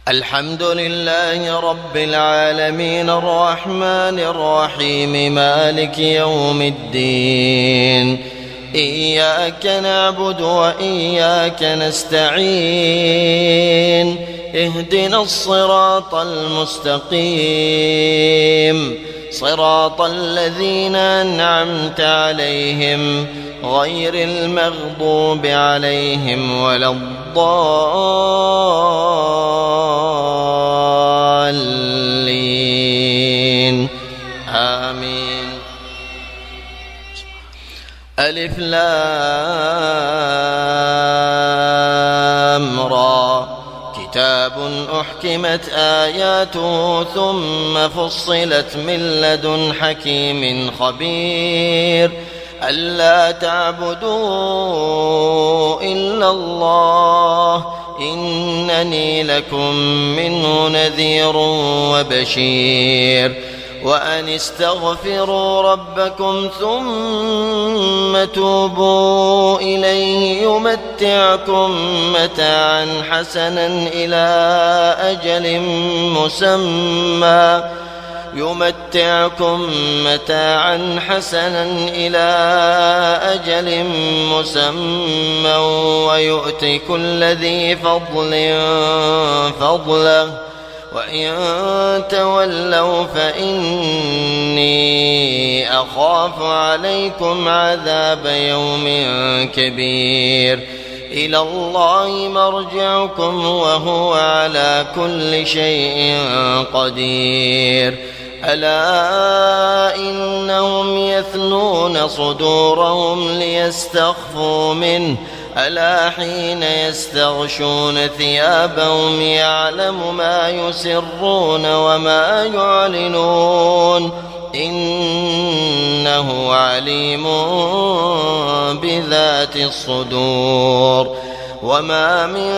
الحمد لله رب العالمين الرحمن الرحيم مالك يوم الدين. إياك نعبد وإياك نستعين. اهدنا الصراط المستقيم صراط الذين أنعمت عليهم غير المغضوب عليهم ولا الضالين آمين. ألف لام را كتاب أحكمت آياته ثم فصلت من لدن حكيم خبير ألا تعبدوا إلا الله إنني لكم منه نذير وبشير. وأن استغفروا ربكم ثم توبوا إليه يمتعكم متاعا حسنا إلى أجل مسمى ويؤتي كل ذي فضل فضله وإن تولوا فإني أخاف عليكم عذاب يوم كبير. إلى الله مرجعكم وهو على كل شيء قدير. ألا إنهم يثنون صدورهم ليستخفوا منه ألا حين يستغشون ثيابهم يعلم ما يسرون وما يعلنون إنه عليم بذات الصدور. وما من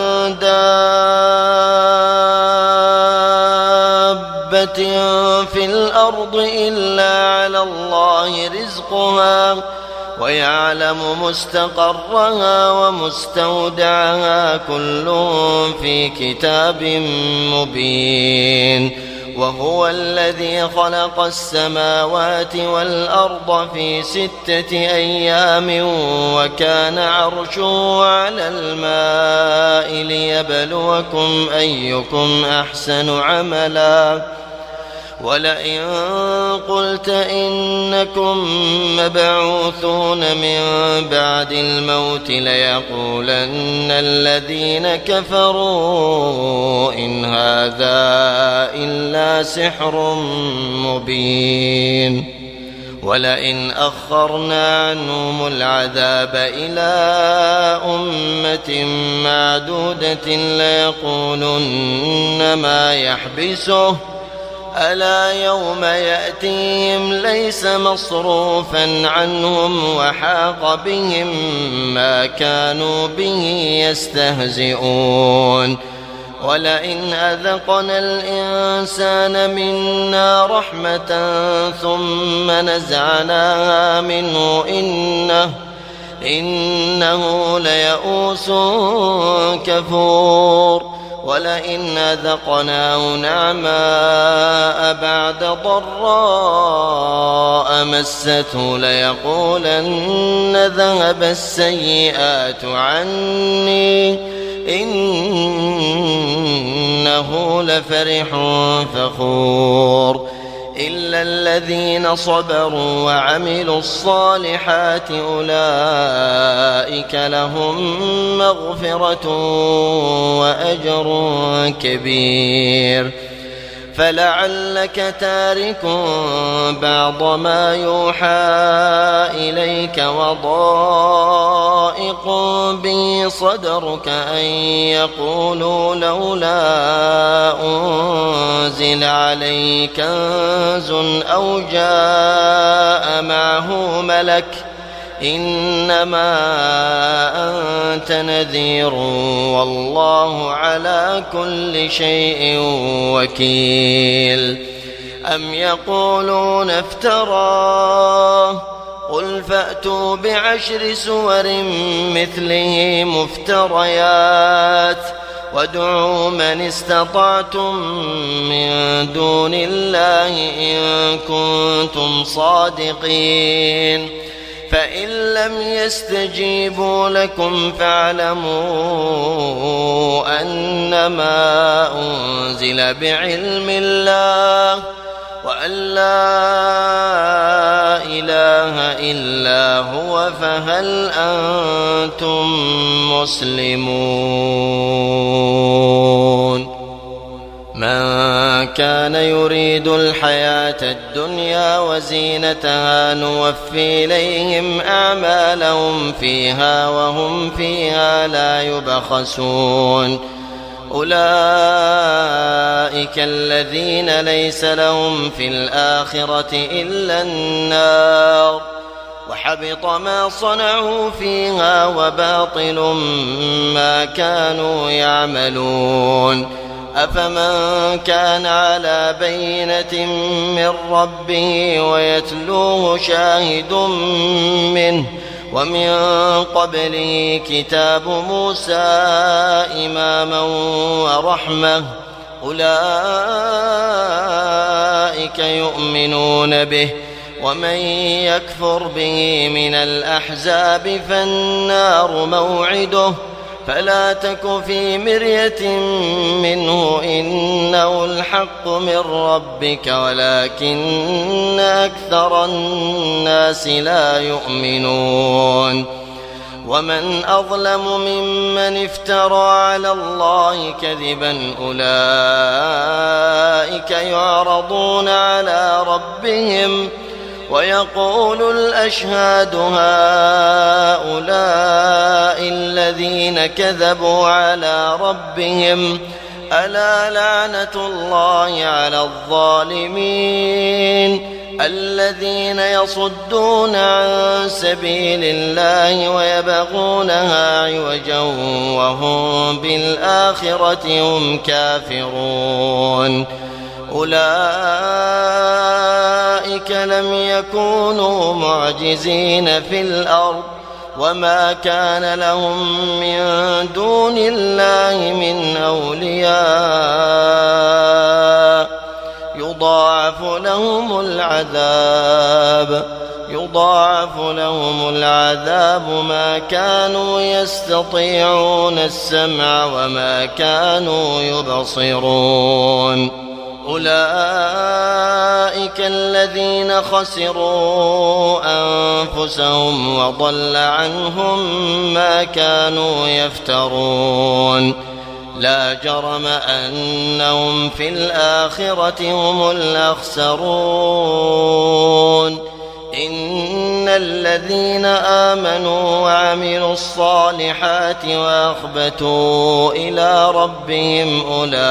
دابة في الأرض إلا على الله رزقها ويعلم مستقرها ومستودعها كل في كتاب مبين. وهو الذي خلق السماوات والأرض في 6 أيام وكان عرشه على الماء ليبلوكم أيكم أحسن عملا. ولئن قلت إنكم مبعوثون من بعد الموت ليقولن الذين كفروا إن هذا إلا سحر مبين. ولئن أخرنا عنهم العذاب إلى أمة معدودة ليقولن ما يحبسه ألا يوم يأتيهم ليس مصروفا عنهم وحاق بهم ما كانوا به يستهزئون. ولئن أذقنا الإنسان منا رحمة ثم نزعناها منه إنه ليئوس كفور. ولئن أذقناه نعماء بعد ضراء مسته ليقولن ذهب السيئات عني إنه لفرح فخور. إلا الذين صبروا وعملوا الصالحات أولئك لهم مغفرة وأجر كبير. فلعلك تارك بعض ما يوحى إليك وضائق به صدرك أن يقولوا لولا أنزل عليه كنز أو جاء معه ملك إنما أنت نذير والله على كل شيء وكيل. أم يقولون افتراه قل فأتوا ب10 سور مثله مفتريات وادعوا من استطعتم من دون الله إن كنتم صادقين فإن لم يستجيبوا لكم فاعلموا أنما أنزل بعلم الله وأن لا إله إلا هو فهل أنتم مسلمون من كان يريد الحياة الدنيا وزينتها نوفي إليهم أعمالهم فيها وهم فيها لا يبخسون أولئك الذين ليس لهم في الآخرة إلا النار وحبط ما صنعوا فيها وباطل ما كانوا يعملون أفمن كان على بينة من ربه ويتلوه شاهد منه ومن قبله كتاب موسى إماما ورحمة أولئك يؤمنون به ومن يكفر به من الأحزاب فالنار موعده فلا تك في مرية منه إنه الحق من ربك ولكن أكثر الناس لا يؤمنون ومن أظلم ممن افترى على الله كذبا أولئك يعرضون على ربهم ويقول الأشهاد هؤلاء الذين كذبوا على ربهم ألا لعنة الله على الظالمين الذين يصدون عن سبيل الله ويبغونها عوجا وهم بالآخرة هم كافرون أولئك لم يكونوا معجزين في الأرض وما كان لهم من دون الله من أولياء يضاعف لهم العذاب ما كانوا يستطيعون السمع وما كانوا يبصرون أولئك الذين خسروا أنفسهم وضل عنهم ما كانوا يفترون لا جرم أنهم في الآخرة هم الأخسرون إن الذين آمنوا وعملوا الصالحات وأخبتوا إلى ربهم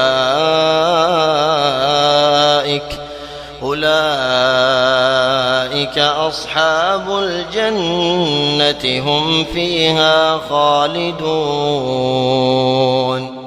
أولئك أصحاب الجنة هم فيها خالدون.